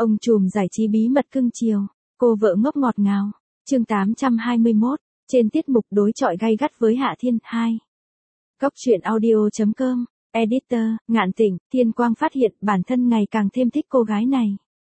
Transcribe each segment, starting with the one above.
Ông trùm giải trí bí mật cưng chiều, cô vợ ngốc ngọt ngào. Chương 821, trên tiết mục đối chọi gay gắt với Hạ Thiên 2. Cốc truyện audio.com, editor, Ngạn Tỉnh, Thiên Quang phát hiện bản thân ngày càng thêm thích cô gái này.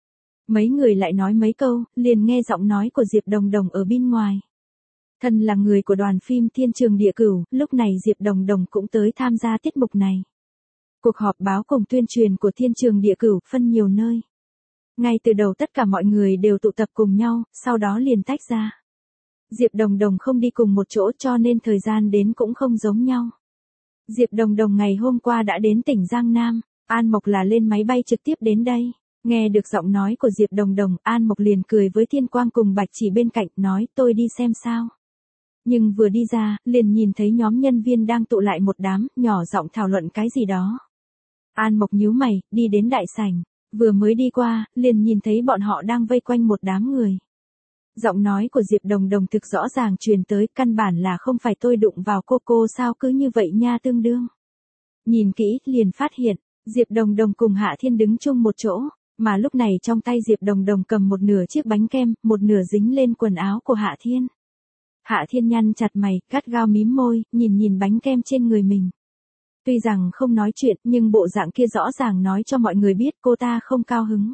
Mấy người lại nói mấy câu, liền nghe giọng nói của Diệp Đồng Đồng ở bên ngoài. Thân là người của đoàn phim Thiên Trường Địa Cửu, lúc này Diệp Đồng Đồng cũng tới tham gia tiết mục này. Cuộc họp báo cùng tuyên truyền của Thiên Trường Địa Cửu phân nhiều nơi. Ngay từ đầu tất cả mọi người đều tụ tập cùng nhau, sau đó liền tách ra. Diệp Đồng Đồng không đi cùng một chỗ cho nên thời gian đến cũng không giống nhau. Diệp Đồng Đồng ngày hôm qua đã đến tỉnh Giang Nam, An Mộc là lên máy bay trực tiếp đến đây. Nghe được giọng nói của Diệp Đồng Đồng, An Mộc liền cười với Thiên Quang cùng Bạch Chỉ bên cạnh, nói tôi đi xem sao. Nhưng vừa đi ra, liền nhìn thấy nhóm nhân viên đang tụ lại một đám, nhỏ giọng thảo luận cái gì đó. An Mộc nhíu mày, đi đến đại sảnh. Vừa mới đi qua, liền nhìn thấy bọn họ đang vây quanh một đám người. Giọng nói của Diệp Đồng Đồng thực rõ ràng truyền tới, căn bản là không phải tôi đụng vào cô sao cứ như vậy nha tương đương. Nhìn kỹ, liền phát hiện, Diệp Đồng Đồng cùng Hạ Thiên đứng chung một chỗ, mà lúc này trong tay Diệp Đồng Đồng cầm một nửa chiếc bánh kem, một nửa dính lên quần áo của Hạ Thiên. Hạ Thiên nhăn chặt mày, gắt gao mím môi, nhìn bánh kem trên người mình. Tuy rằng không nói chuyện, nhưng bộ dạng kia rõ ràng nói cho mọi người biết cô ta không cao hứng.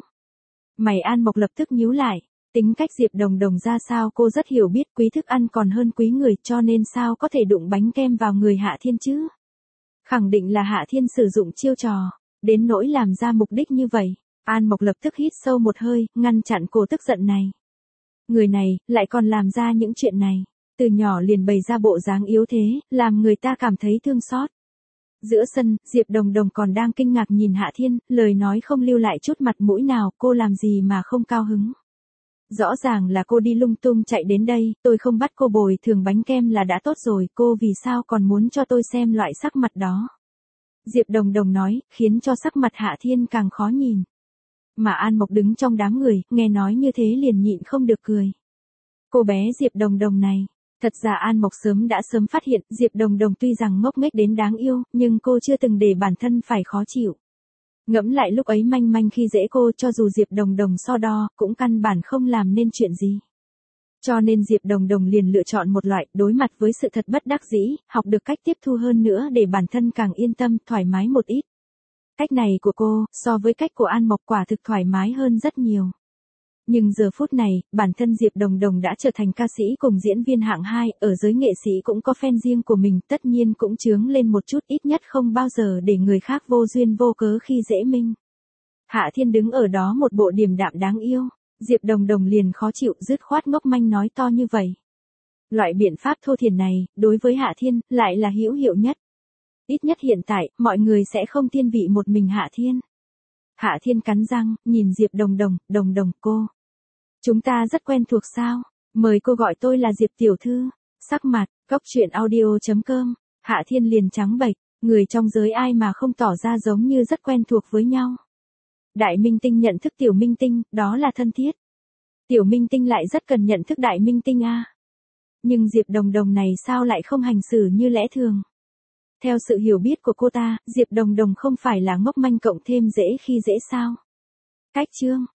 Mày An Mộc lập tức nhíu lại, tính cách Diệp Đồng Đồng ra sao cô rất hiểu biết, quý thức ăn còn hơn quý người, cho nên sao có thể đụng bánh kem vào người Hạ Thiên chứ? Khẳng định là Hạ Thiên sử dụng chiêu trò, đến nỗi làm ra mục đích như vậy. An Mộc lập tức hít sâu một hơi, ngăn chặn cô tức giận này. Người này, lại còn làm ra những chuyện này, từ nhỏ liền bày ra bộ dáng yếu thế, làm người ta cảm thấy thương xót. Giữa sân, Diệp Đồng Đồng còn đang kinh ngạc nhìn Hạ Thiên, lời nói không lưu lại chút mặt mũi nào, cô làm gì mà không cao hứng. Rõ ràng là cô đi lung tung chạy đến đây, tôi không bắt cô bồi thường bánh kem là đã tốt rồi, cô vì sao còn muốn cho tôi xem loại sắc mặt đó. Diệp Đồng Đồng nói, khiến cho sắc mặt Hạ Thiên càng khó nhìn. Mà An Mộc đứng trong đám người, nghe nói như thế liền nhịn không được cười. Cô bé Diệp Đồng Đồng này. Thật ra An Mộc đã sớm phát hiện, Diệp Đồng Đồng tuy rằng ngốc nghếch đến đáng yêu, nhưng cô chưa từng để bản thân phải khó chịu. Ngẫm lại lúc ấy manh manh khi dễ cô, cho dù Diệp Đồng Đồng so đo, cũng căn bản không làm nên chuyện gì. Cho nên Diệp Đồng Đồng liền lựa chọn một loại, đối mặt với sự thật bất đắc dĩ, học được cách tiếp thu hơn nữa để bản thân càng yên tâm, thoải mái một ít. Cách này của cô, so với cách của An Mộc quả thực thoải mái hơn rất nhiều. Nhưng giờ phút này, bản thân Diệp Đồng Đồng đã trở thành ca sĩ cùng diễn viên hạng 2, ở giới nghệ sĩ cũng có fan riêng của mình, tất nhiên cũng chướng lên một chút, ít nhất không bao giờ để người khác vô duyên vô cớ khi dễ mình. Hạ Thiên đứng ở đó một bộ điềm đạm đáng yêu, Diệp Đồng Đồng liền khó chịu, dứt khoát ngốc manh nói to như vậy. Loại biện pháp thô thiển này, đối với Hạ Thiên, lại là hữu hiệu nhất. Ít nhất hiện tại, mọi người sẽ không thiên vị một mình Hạ Thiên. Hạ Thiên cắn răng, nhìn Diệp Đồng Đồng, Đồng Đồng cô. Chúng ta rất quen thuộc sao? Mời cô gọi tôi là Diệp tiểu thư. Sắc mặt, cốc truyện audio.com, Hạ Thiên liền trắng bệch, người trong giới ai mà không tỏ ra giống như rất quen thuộc với nhau. Đại minh tinh nhận thức tiểu minh tinh, đó là thân thiết. Tiểu minh tinh lại rất cần nhận thức đại minh tinh a. Nhưng Diệp Đồng Đồng này sao lại không hành xử như lẽ thường? Theo sự hiểu biết của cô ta, Diệp Đồng Đồng không phải là ngốc manh cộng thêm dễ khi dễ sao? Cách chương